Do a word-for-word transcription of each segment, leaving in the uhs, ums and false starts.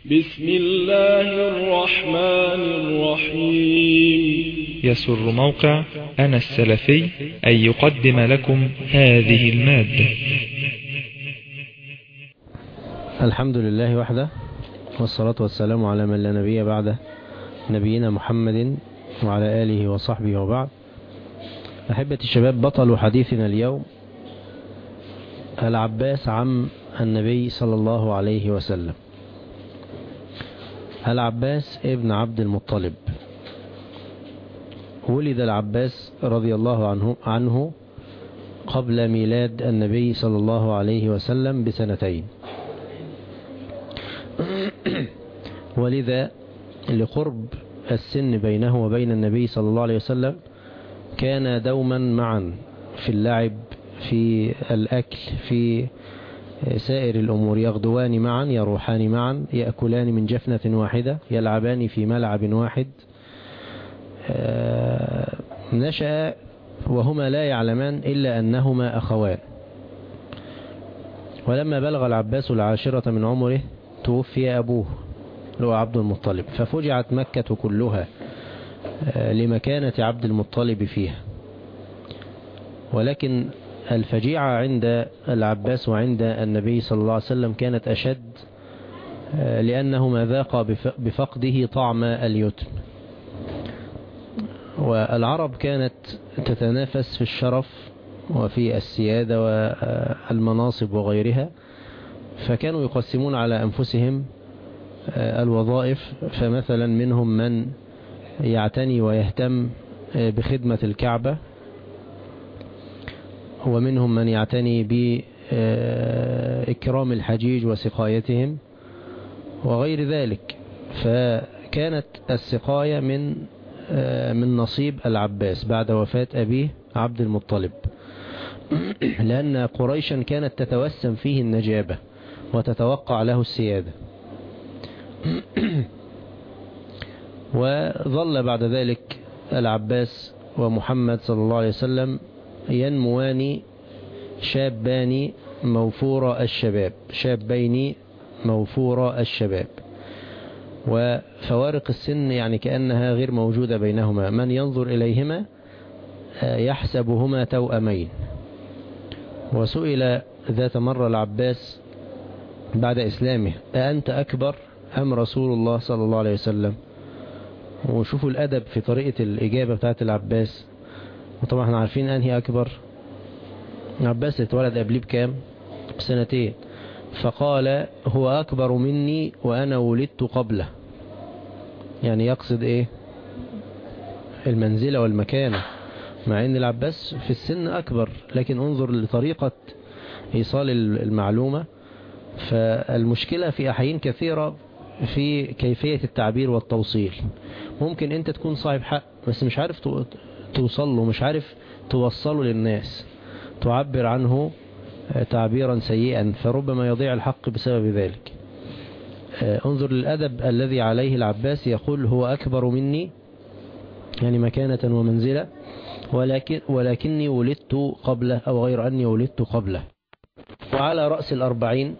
بسم الله الرحمن الرحيم. يسر موقع أنا السلفي أن يقدم لكم هذه المادة. الحمد لله وحده، والصلاة والسلام على من لا نبي بعده، نبينا محمد وعلى آله وصحبه وبعد. أحبة الشباب، بطل حديثنا اليوم العباس عم النبي صلى الله عليه وسلم. العباس ابن عبد المطلب. ولد العباس رضي الله عنه, عنه قبل ميلاد النبي صلى الله عليه وسلم بسنتين، ولذا لقرب السن بينه وبين النبي صلى الله عليه وسلم كان دوما معا في اللعب، في الأكل، في سائر الأمور، يغدوان معا، يروحان معا، يأكلان من جفنة واحدة، يلعبان في ملعب واحد. نشأ وهما لا يعلمان إلا أنهما أخوان. ولما بلغ العباس العاشرة من عمره توفي أبوه هو عبد المطلب، ففجعت مكة كلها لمكانة عبد المطلب فيها. ولكن الفجيعة عند العباس وعند النبي صلى الله عليه وسلم كانت أشد، لأنه ما ذاق بفقده طعم اليتم. والعرب كانت تتنافس في الشرف وفي السيادة والمناصب وغيرها، فكانوا يقسمون على أنفسهم الوظائف. فمثلا منهم من يعتني ويهتم بخدمة الكعبة، ومنهم من يعتني بإكرام الحجيج وسقايتهم وغير ذلك. فكانت السقاية من من نصيب العباس بعد وفاة أبيه عبد المطلب، لأن قريشا كانت تتوسم فيه النجابة وتتوقع له السيادة. وظل بعد ذلك العباس ومحمد صلى الله عليه وسلم ينموان شابان موفور الشباب، شابين موفور الشباب، وفوارق السن يعني كأنها غير موجودة بينهما. من ينظر إليهما يحسبهما توأمين. وسئل ذات مرة العباس بعد إسلامه: أأنت أكبر أم رسول الله صلى الله عليه وسلم؟ وشوفوا الأدب في طريقة الإجابة بتاعت العباس. وطبعا احنا عارفين أنهي أكبر. العباس اتولد قبليه بكام؟ بسنتين. فقال: هو أكبر مني وأنا ولدت قبله. يعني يقصد إيه؟ المنزلة والمكانة، مع أن العباس في السن أكبر، لكن انظر لطريقة إيصال المعلومة. فالمشكلة في أحيان كثيرة في كيفية التعبير والتوصيل. ممكن أنت تكون صاحب حق بس مش عارف توصل له، مش عارف توصله للناس، تعبر عنه تعبيرا سيئا، فربما يضيع الحق بسبب ذلك. انظر للأدب الذي عليه العباس، يقول: هو أكبر مني، يعني مكانة ومنزلة، ولكن ولكني ولدت قبله، أو غير أني ولدت قبله. وعلى رأس الأربعين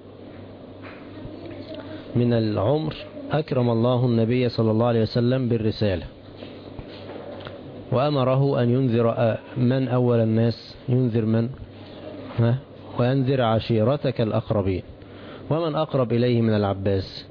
من العمر أكرم الله النبي صلى الله عليه وسلم بالرسالة، وأمره أن ينذر من أول الناس، ينذر من؟ ها؟ وأنذر عشيرتك الأقربين. ومن أقرب إليه من العباس؟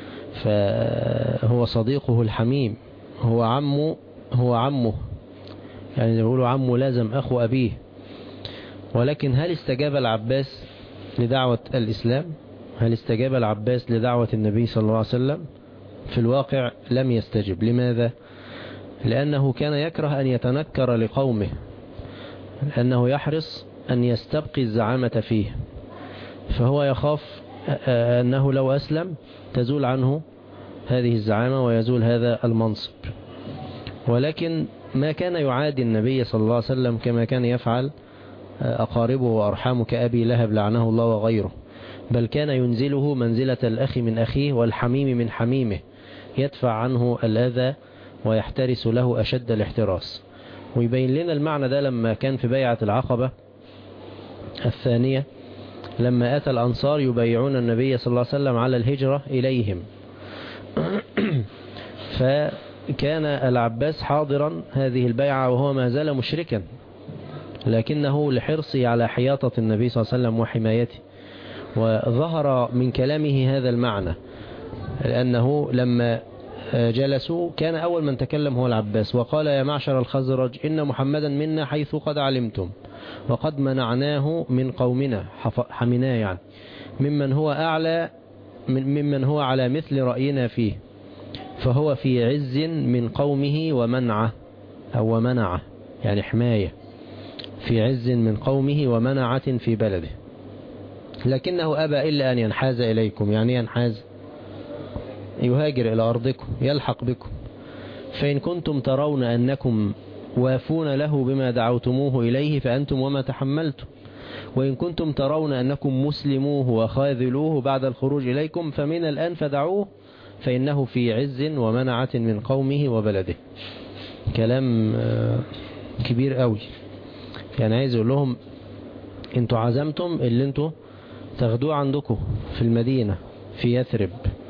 فهو صديقه الحميم، هو عمه، هو عمه، يعني يقولوا عمه لازم أخو أبيه. ولكن هل استجاب العباس لدعوة الإسلام؟ هل استجاب العباس لدعوة النبي صلى الله عليه وسلم؟ في الواقع لم يستجب. لماذا؟ لأنه كان يكره أن يتنكر لقومه، لأنه يحرص أن يستبقي الزعامة فيه، فهو يخاف أنه لو أسلم تزول عنه هذه الزعامة ويزول هذا المنصب. ولكن ما كان يعادي النبي صلى الله عليه وسلم كما كان يفعل أقاربه وأرحامه كأبي لهب لعنه الله وغيره، بل كان ينزله منزلة الأخ من أخيه والحميم من حميمه، يدفع عنه الأذى ويحترس له أشد الاحتراس. ويبين لنا المعنى ده لما كان في بيعة العقبة الثانية، لما أتى الأنصار يبايعون النبي صلى الله عليه وسلم على الهجرة إليهم، فكان العباس حاضرا هذه البيعة وهو ما زال مشركا، لكنه لحرصه على حياطة النبي صلى الله عليه وسلم وحمايته. وظهر من كلامه هذا المعنى، لأنه لما جلسوا كان أول من تكلم هو العباس، وقال: يا معشر الخزرج، إن محمدا منا حيث قد علمتم، وقد منعناه من قومنا، حمناه يعني، ممن هو أعلى ممن هو على مثل رأينا فيه، فهو في عز من قومه ومنعه، أو منعه يعني حماية، في عز من قومه ومنعة في بلده، لكنه أبى إلا أن ينحاز إليكم. يعني ينحاز، يهاجر إلى أرضكم، يلحق بكم. فإن كنتم ترون أنكم وافون له بما دعوتموه إليه فأنتم وما تحملتم، وإن كنتم ترون أنكم مسلموه وخاذلوه بعد الخروج إليكم فمن الآن فدعوه، فإنه في عز ومنعة من قومه وبلده. كلام كبير قوي، يعني عايز يقول لهم انتوا عزمتم اللي انتوا تاخدوه عندكم في المدينة في يثرب،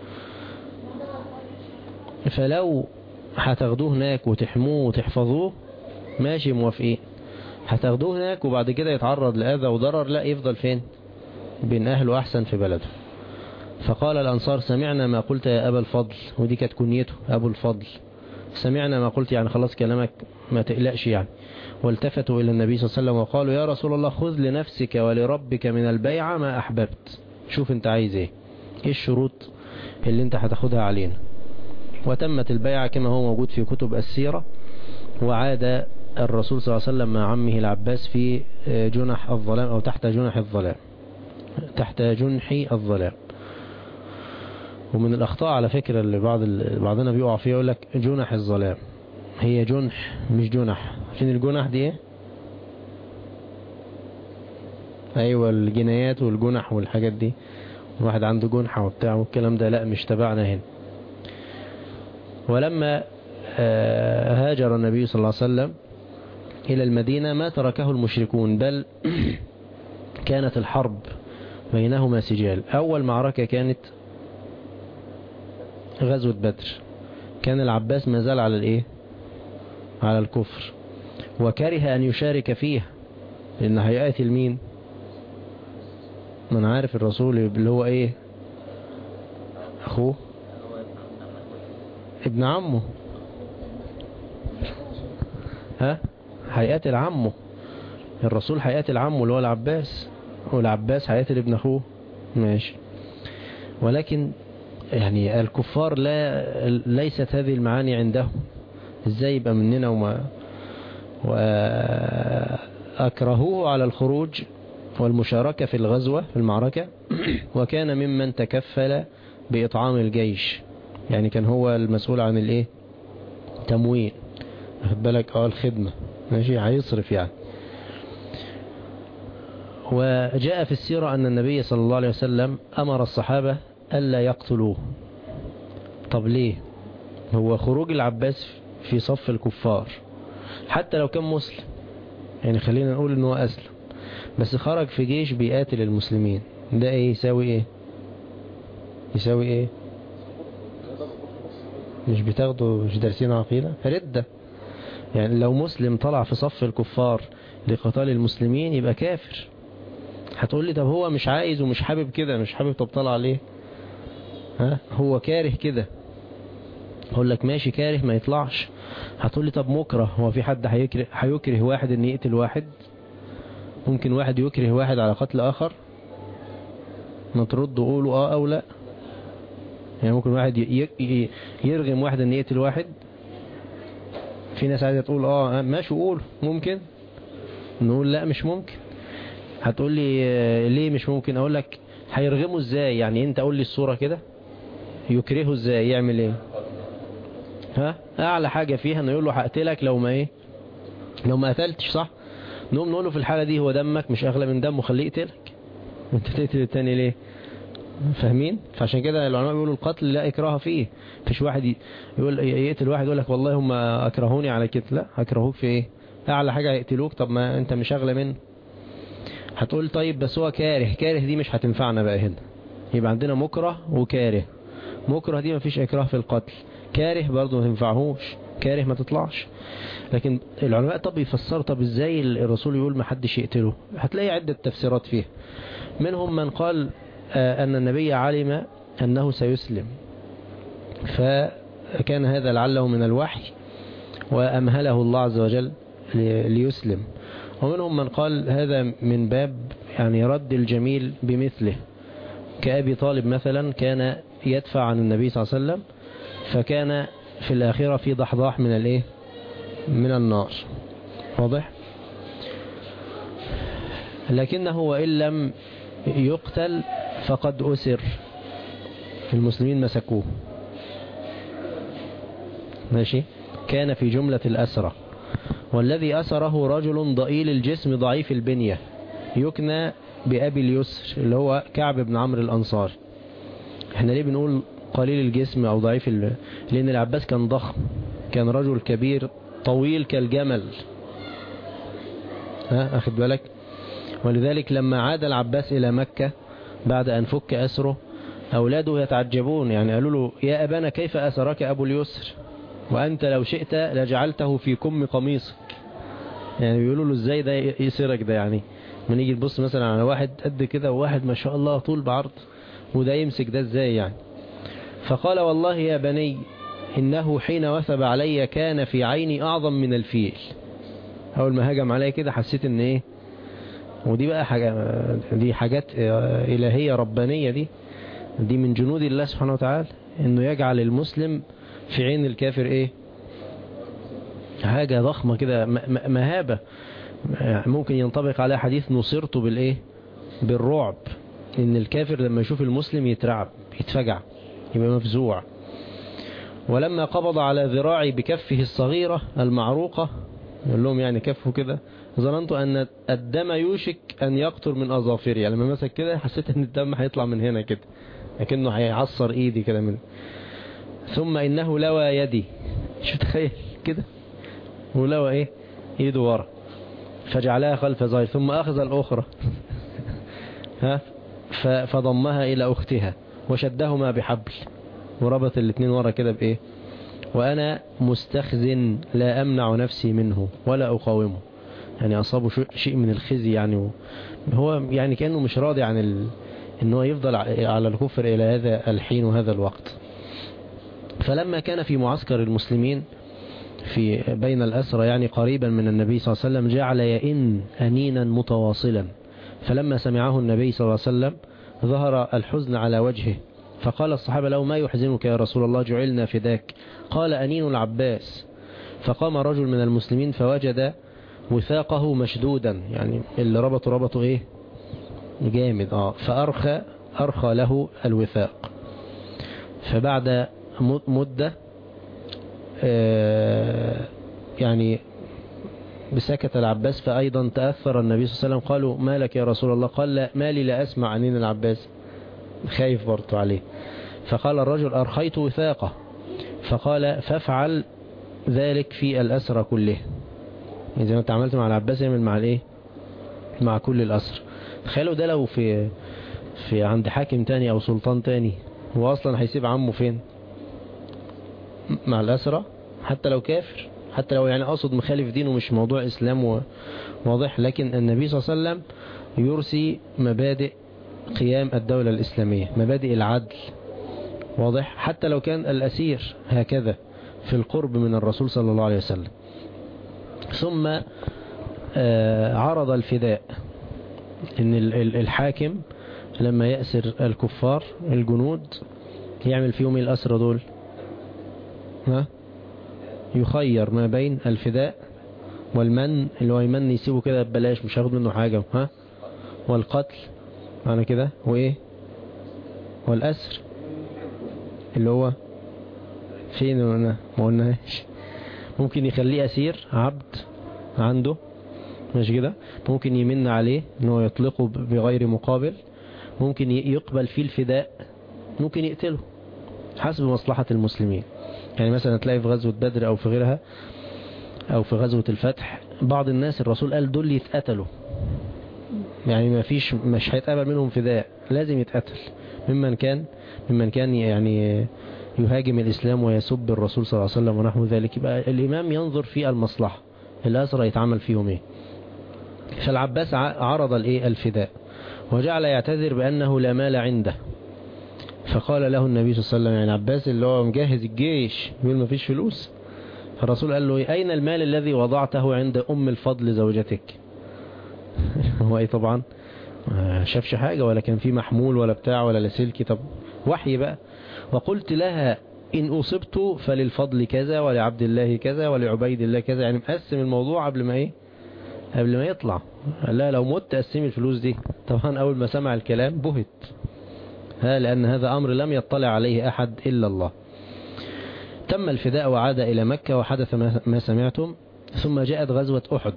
فلو هتاخدوه هناك وتحموه وتحفظوه ماشي موافقين، هتاخدوه هناك وبعد كده يتعرض لأذى وضرر، لا، يفضل فين؟ بين أهله أحسن في بلده. فقال الأنصار: سمعنا ما قلت يا أبا الفضل، ودي كانت كنيته أبو الفضل، سمعنا ما قلت يعني خلاص كلامك ما تقلقش يعني. والتفتوا إلى النبي صلى الله عليه وسلم وقالوا: يا رسول الله، خذ لنفسك ولربك من البيعة ما أحببت، شوف انت عايز ايه، ايه الشروط اللي انت هتاخدها علينا. وتمت البيعة كما هو موجود في كتب السيرة، وعاد الرسول صلى الله عليه وسلم مع عمه العباس في جنح الظلام، أو تحت جنح الظلام، تحت جنح الظلام. ومن الأخطاء على فكرة اللي بعض بعضنا بيقع فيها، يقول لك جنح الظلام، هي جنح مش جنح. فين الجنح دي ايه؟ ايوه الجنايات والجنح والحاجات دي، واحد عنده جنحة وبتاع والكلام ده، لا مش تبعنا هنا. ولما هاجر النبي صلى الله عليه وسلم إلى المدينة ما تركه المشركون، بل كانت الحرب بينهما سجال. أول معركة كانت غزوة بدر، كان العباس ما زال على الايه، على الكفر، وكره أن يشارك فيها، لأن هيقاتل مين؟ من عارف الرسول اللي هو ايه، أخوه، ابن عمه، ها، هيقاتل عمه الرسول، هيقاتل عمه اللي هو العباس، والعباس هيقاتل ابن أخوه، ماشي. ولكن يعني الكفار لا ليست هذه المعاني عندهم، ازاي يبقى مننا وما وأكرهوه على الخروج والمشاركة في الغزوة في المعركة. وكان ممن تكفل بإطعام الجيش، يعني كان هو المسؤول عن الايه، تموين، واخد بالك، اه الخدمة، ماشي، هيصرف يعني. وجاء في السيرة أن النبي صلى الله عليه وسلم أمر الصحابة ألا يقتلوه. طب ليه؟ هو خروج العباس في صف الكفار حتى لو كان مسلم، يعني خلينا نقول انه أسلم، بس خرج في جيش بيقاتل المسلمين، ده ايه يساوي ايه؟ يساوي ايه؟ مش بتاخدوا، مش دارسين عقيدة، ردة. يعني لو مسلم طلع في صف الكفار لقتال المسلمين يبقى كافر. هتقول لي طب هو مش عايز ومش حابب كده، مش حابب، طب طلع ليه؟ ها، هو كاره كده، هقول لك ماشي كاره ما يطلعش. هتقول لي طب مكره، هو في حد هيكره هيكره واحد ان يقتل واحد؟ ممكن واحد يكره واحد على قتل اخر؟ ما تردوا قولوا اه او لا. يعني ممكن واحد يرغم واحد ان يقتل واحد؟ في ناس عايزه تقول اه ماشي قول ممكن، نقول لا مش ممكن. هتقول لي ليه مش ممكن؟ اقول لك هيرغمه ازاي؟ يعني انت قول لي الصورة كده، يكرهه ازاي، يعمل ايه؟ ها، اعلى حاجة فيها انه يقول له هقتلك لو ما ايه، لو ما قتلتش، صح؟ نقوم نقول له في الحالة دي هو دمك مش اغلى من دمه، خليه يقتلك، انت تقتل التاني ليه؟ فاهمين؟ فعشان كده العلماء بيقولوا القتل لا اكراه فيه. مفيش واحد يقول يقتل واحد يقول لك والله هم اكرهوني على كده، لا، اكرهوك في ايه؟ اعلى حاجة يقتلوك، طب ما انت مش اغلى منه. هتقول طيب بس هو كاره، كاره دي مش هتنفعنا بقى هنا، يبقى عندنا مكره وكاره. مكره دي ما فيش إكراه في القتل، كاره برضه ما تنفعهوش، كاره ما تطلعش. لكن العلماء طب يفسروا طب ازاي الرسول يقول ما حدش يقتله؟ هتلاقي عدة تفسيرات فيه. منهم من قال أن النبي علم أنه سيسلم فكان هذا لعله من الوحي وأمهله الله عز وجل ليسلم. ومنهم من قال هذا من باب يعني رد الجميل بمثله، كأبي طالب مثلا كان يدفع عن النبي صلى الله عليه وسلم فكان في الآخرة في ضحضاح من الايه من النار. واضح؟ لكنه وإن لم يقتل فقد أسر، المسلمين مسكوه ماشي، كان في جملة الأسرة. والذي أسره رجل ضئيل الجسم ضعيف البنية يكنى بأبي اليسر اللي هو كعب بن عمرو الأنصاري. احنا ليه بنقول قليل الجسم أو ضعيف ال... لأن العباس كان ضخم، كان رجل كبير طويل كالجمل، ها أخذ بالك. ولذلك لما عاد العباس إلى مكة بعد أن فك أسره أولاده يتعجبون، يعني قالوا له يا أبانا كيف أسرك أبو اليسر وأنت لو شئت لجعلته في كم قميصك. يعني بيقولوا له ازاي ده يسرك ده، يعني من يجي تبص مثلا على واحد قد كده وواحد ما شاء الله طول بعرض وده يمسك ده ازاي يعني. فقال والله يا بني إنه حين وثب علي كان في عيني أعظم من الفيل. أول ما هجم علي كده حسيت ان ايه، ودي بقى حاجة دي حاجات إلهية ربانية، دي دي من جنود الله سبحانه وتعالى انه يجعل المسلم في عين الكافر ايه، حاجة ضخمة كده مهابة. ممكن ينطبق على حديث نصرت بالايه بالرعب، ان الكافر لما يشوف المسلم يترعب يتفجع يبقى مفزوع. ولما قبض على ذراعي بكفه الصغيرة المعروقة، يقول لهم يعني كفه كده، ظننت أن الدم يوشك أن يقطر من أظافري، يعني لما مسك كده حسيت أن الدم هيطلع من هنا كده لكنه هيعصر إيدي كده من. ثم إنه لوى يدي، شو تخيل كده، ولوى إيه إيده ورا فجعلها خلف ظهري ثم أخذ الأخرى ها فضمها إلى أختها وشدهما بحبل وربط الاثنين ورا كده بإيه، وأنا مستخزن لا أمنع نفسي منه ولا أقاومه. يعني أصابه شيء من الخزي، يعني هو يعني كأنه مش راضي عن ال... أنه يفضل على الكفر إلى هذا الحين وهذا الوقت. فلما كان في معسكر المسلمين في بين الأسرى يعني قريبا من النبي صلى الله عليه وسلم جعل يئن أنينا متواصلا، فلما سمعه النبي صلى الله عليه وسلم ظهر الحزن على وجهه، فقال الصحابة له ما يحزنك يا رسول الله جعلنا فداك؟ قال أنين العباس. فقام رجل من المسلمين فوجد وثاقه مشدودا، يعني اللي ربطه ربطه ايه جامد اه فأرخى أرخى له الوثاق. فبعد مدة آه يعني بسكت العباس، فأيضا تأثر النبي صلى الله عليه وسلم. قالوا ما لك يا رسول الله؟ قال لا مالي لا أسمع أنين العباس، خايف برضو عليه. فقال الرجل أرخيت وثاقه، فقال فافعل ذلك في الأسرى كله، إذا أنت عملت مع العباس يعمل مع الايه مع كل الأسرى. تخيلوا ده لو في في عند حاكم تاني أو سلطان تاني، هو أصلا هيسيب عمه فين مع الأسرى حتى لو كافر، حتى لو يعني أقصد مخالف دينه مش موضوع إسلام واضح. لكن النبي صلى الله عليه وسلم يرسي مبادئ قيام الدولة الإسلامية، مبادئ العدل واضح، حتى لو كان الأسير هكذا في القرب من الرسول صلى الله عليه وسلم. ثم عرض الفداء، ان الحاكم لما يأسر الكفار الجنود يعمل فيهم الأسرى دول، ها يخير ما بين الفداء والمن اللي هو يمن يسيبه كده ببلاش مش هاخد منه حاجة، ها والقتل معنى كده، وايه والأسر اللي هو فين ما قلناش، ممكن يخليه أسير عبد عنده مش كده، ممكن يمن عليه انه يطلقه بغير مقابل، ممكن يقبل فيه الفداء، ممكن يقتله حسب مصلحة المسلمين. يعني مثلا تلاقي في غزوة بدر او في غيرها او في غزوة الفتح بعض الناس الرسول قال دول يتقتلوا يعني ما فيش مش هيتقبل منهم فداء، لازم يتقتل ممن كان ممن كان يعني يهاجم الإسلام ويسب الرسول صلى الله عليه وسلم ونحو ذلك. يبقى الإمام ينظر في المصلحة، الأسرى يتعمل فيهم ايه. فالعباس عرض الايه الفداء وجعل يعتذر بأنه لا مال عنده. فقال له النبي صلى الله عليه وسلم، يعني عباس اللي هو مجهز الجيش بيقول ما فيش فلوس، فالرسول قال له أين المال الذي وضعته عند أم الفضل زوجتك؟ هو ايه طبعا شافش حاجة ولا كان في محمول ولا بتاع ولا لاسلكي، طب وحي بقى. وقلت لها إن أصبت فللفضل كذا ولعبد الله كذا ولعبيد الله كذا، يعني مقسم الموضوع قبل ما ايه قبل ما يطلع. قال لا لو مت قسمي الفلوس دي. طبعا أول ما سمع الكلام بهت، ها لأن هذا أمر لم يطلع عليه أحد إلا الله. تم الفداء وعاد إلى مكة وحدث ما سمعتم. ثم جاءت غزوة أحد.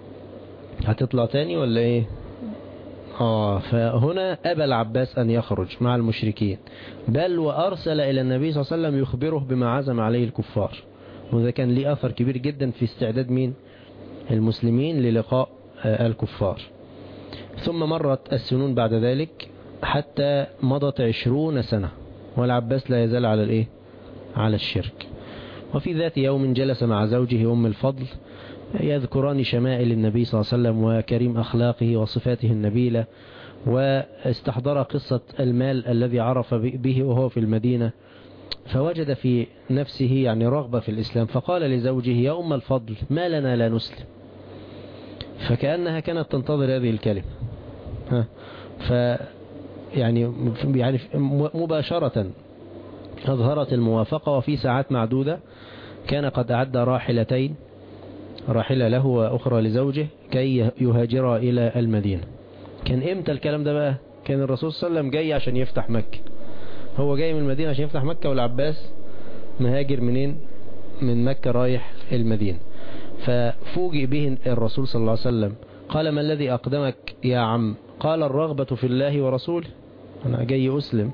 هتطلع تاني ولا ايه؟ آه فهنا أبى العباس أن يخرج مع المشركين، بل وأرسل إلى النبي صلى الله عليه وسلم يخبره بما عزم عليه الكفار. وذا كان ليه أثر كبير جدا في استعداد مين المسلمين للقاء الكفار. ثم مرت السنون بعد ذلك حتى مضت عشرون سنة والعباس لا يزال على الايه على الشرك. وفي ذات يوم جلس مع زوجه أم الفضل يذكران شمائل النبي صلى الله عليه وسلم وكريم أخلاقه وصفاته النبيلة، واستحضر قصة المال الذي عرف به وهو في المدينة، فوجد في نفسه يعني رغبة في الإسلام، فقال لزوجه يا أم الفضل ما لنا لا نسلم. فكأنها كانت تنتظر هذه الكلمة. ها ف يعني يعني مباشرة أظهرت الموافقة، وفي ساعات معدودة كان قد أعد راحلتين، راحلة له وأخرى لزوجه كي يهاجر إلى المدينة. كان إمتى الكلام ده بقى؟ كان الرسول صلى الله عليه وسلم جاي عشان يفتح مكة، هو جاي من المدينة عشان يفتح مكة، والعباس مهاجر منين؟ من مكة رايح المدينة. ففوجئ به الرسول صلى الله عليه وسلم، قال ما الذي أقدمك يا عم؟ قال الرغبة في الله ورسوله، أنا جاي أسلم.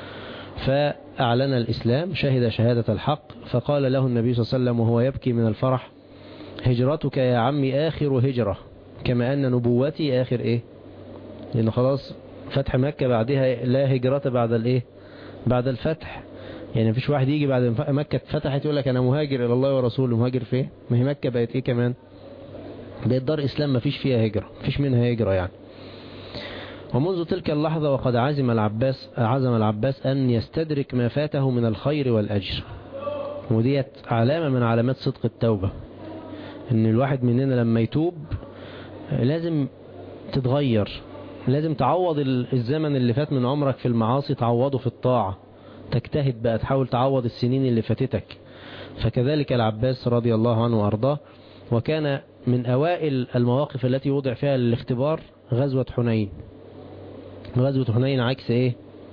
فأعلن الإسلام، شهد شهادة الحق. فقال له النبي صلى الله عليه وسلم وهو يبكي من الفرح هجرتك يا عمي آخر هجرة، كما أن نبوتي آخر إيه، لأنه خلاص فتح مكة بعدها لا هجرة بعد الإيه بعد الفتح. يعني مفيش واحد يجي بعد مكة فتحت يقول لك أنا مهاجر إلى الله ورسوله. مهاجر فيه؟ ما هي مكة بقت إيه كمان، بقت دار إسلام مفيش فيها هجرة، مفيش منها هجرة يعني. ومنذ تلك اللحظة وقد عزم العباس عزم العباس أن يستدرك ما فاته من الخير والأجر. وديت علامة من علامات صدق التوبة، ان الواحد مننا لما يتوب لازم تتغير، لازم تعوض الزمن اللي فات من عمرك في المعاصي تعوضه في الطاعة، تجتهد بقى تحاول تعوض السنين اللي فاتتك. فكذلك العباس رضي الله عنه وأرضاه. وكان من أوائل المواقف التي وضع فيها الاختبار غزوة حنين. غزوة حنين عكس ايه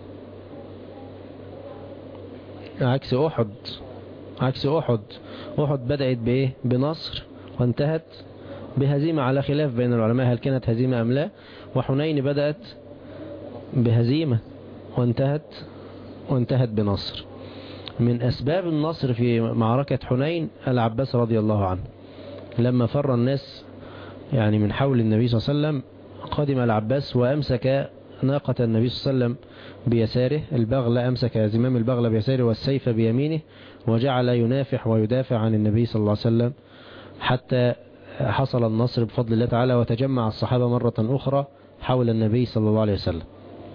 عكس أحد. عكس أحد أحد بدأت بايه بنصر وانتهت بهزيمة، على خلاف بين العلماء هل كانت هزيمة أم لا. وحنين بدأت بهزيمة وانتهت وانتهت بنصر. من أسباب النصر في معركة حنين العباس رضي الله عنه، لما فر الناس يعني من حول النبي صلى الله عليه وسلم، قدم العباس وأمسك ناقة النبي صلى الله عليه وسلم بيساره، البغلة أمسك زمام البغلة بيساره والسيف بيمينه، وجعل ينافح ويدافع عن النبي صلى الله عليه وسلم حتى حصل النصر بفضل الله تعالى، وتجمع الصحابة مرة أخرى حول النبي صلى الله عليه وسلم.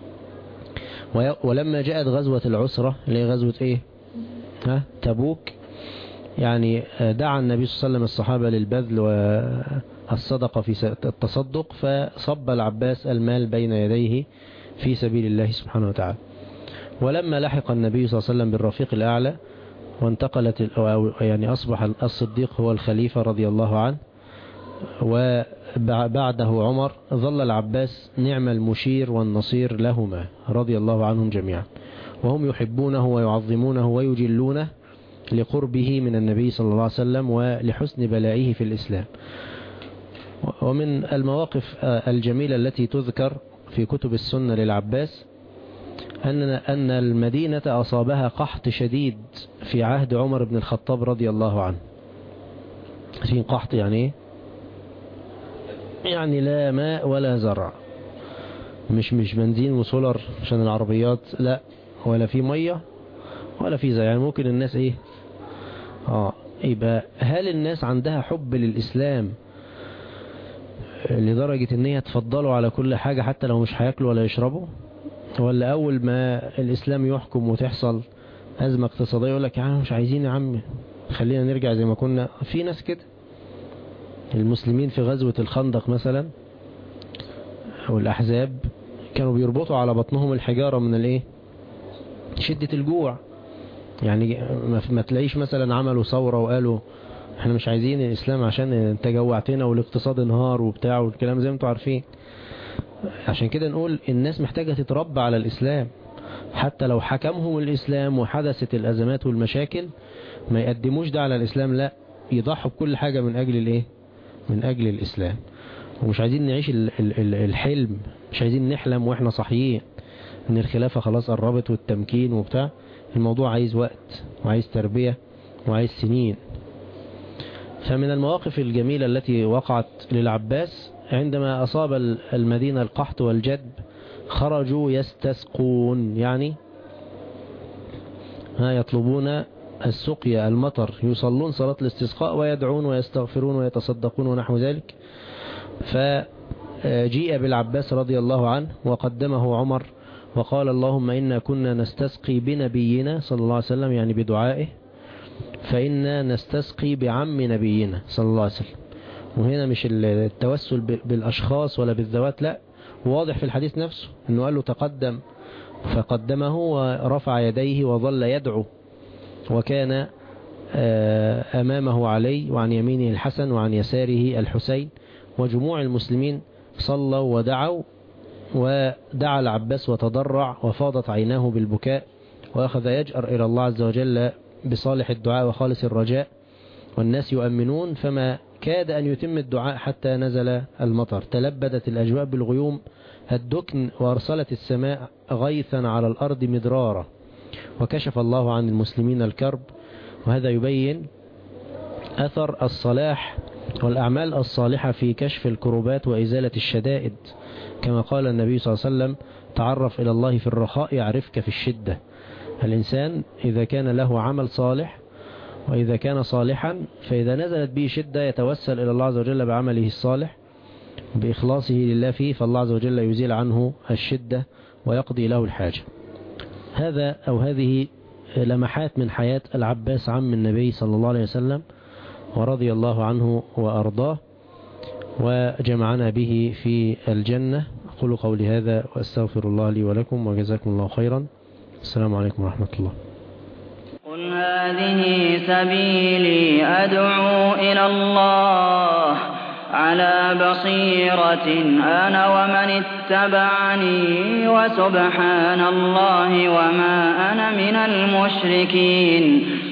ولما جاءت غزوة العسرة اللي هي غزوة ايه ها تبوك، يعني دعا النبي صلى الله عليه وسلم الصحابة للبذل والصدقة في التصدق، فصب العباس المال بين يديه في سبيل الله سبحانه وتعالى. ولما لحق النبي صلى الله عليه وسلم بالرفيق الأعلى وانتقلت يعني أصبح الصديق هو الخليفة رضي الله عنه، وبعده عمر، ظل العباس نعم المشير والنصير لهما رضي الله عنهم جميعا، وهم يحبونه ويعظمونه ويجلونه لقربه من النبي صلى الله عليه وسلم ولحسن بلائه في الإسلام. ومن المواقف الجميلة التي تذكر في كتب السنة للعباس أن أن المدينة أصابها قحط شديد في عهد عمر بن الخطاب رضي الله عنه. في قحط يعني يعني لا ماء ولا زرع، مش مش بنزين وسولر عشان العربيات، لا، ولا في مية ولا في زي، يعني ممكن الناس ايه اه يبقى هل الناس عندها حب للإسلام لدرجة ان هي تفضلوا على كل حاجة حتى لو مش هياكلوا ولا يشربوا؟ ولا اول ما الإسلام يحكم وتحصل أزمة اقتصادية يقول لك يا عم مش عايزين يا عم خلينا نرجع زي ما كنا؟ في ناس كده. المسلمين في غزوة الخندق مثلا او الأحزاب كانوا بيربطوا على بطنهم الحجارة من الايه، شدة الجوع. يعني ما تلاقيش مثلا عملوا ثورة وقالوا احنا مش عايزين الإسلام عشان انت جوعتنا والاقتصاد انهار وبتاع والكلام زي ما انتوا عارفين. عشان كده نقول الناس محتاجة تتربى على الإسلام، حتى لو حكمهم الإسلام وحدثت الأزمات والمشاكل ما يقدموش ده على الإسلام، لا، يضحوا بكل حاجة من أجل الايه، من أجل الإسلام. ومش عايزين نعيش الحلم، مش عايزين نحلم واحنا صحيين ان الخلافة خلاص قربت والتمكين وبتاع. الموضوع عايز وقت وعايز تربية وعايز سنين. فمن المواقف الجميلة التي وقعت للعباس عندما أصاب المدينة القحط والجدب خرجوا يستسقون، يعني ها يطلبون السقيا المطر، يصلون صلاة الاستسقاء ويدعون ويستغفرون ويتصدقون ونحو ذلك. فجيء بالعباس رضي الله عنه وقدمه عمر وقال اللهم إنا كنا نستسقي بنبينا صلى الله عليه وسلم، يعني بدعائه، فإنا نستسقي بعم نبينا صلى الله عليه وسلم. وهنا مش التوسل بالأشخاص ولا بالذوات، لا، واضح في الحديث نفسه أنه قال له تقدم فقدمه ورفع يديه وظل يدعو، وكان أمامه علي وعن يمينه الحسن وعن يساره الحسين، وجموع المسلمين صلوا ودعوا. ودعا العباس وتضرع وفاضت عيناه بالبكاء، وأخذ يجأر إلى الله عز وجل بصالح الدعاء وخالص الرجاء، والناس يؤمنون، فما كاد أن يتم الدعاء حتى نزل المطر. تلبدت الأجواء بالغيوم الدكن، وأرسلت السماء غيثا على الأرض مدرارا، وكشف الله عن المسلمين الكرب. وهذا يبين أثر الصلاح والأعمال الصالحة في كشف الكربات وإزالة الشدائد، كما قال النبي صلى الله عليه وسلم تعرف إلى الله في الرخاء يعرفك في الشدة. الإنسان إذا كان له عمل صالح وإذا كان صالحا فإذا نزلت به شدة يتوسل إلى الله عز وجل بعمله الصالح بإخلاصه لله فيه، فالله عز وجل يزيل عنه الشدة ويقضي له الحاجة. هذا أو هذه لمحات من حياة العباس عم النبي صلى الله عليه وسلم، ورضي الله عنه وأرضاه وجمعنا به في الجنة. أقول قولي هذا وأستغفر الله لي ولكم، وجزاكم الله خيرا. السلام عليكم ورحمة الله. قل هذه سبيلي أدعو إلى الله على بصيرة أنا ومن اتبعني، وسبحان الله وما أنا من المشركين.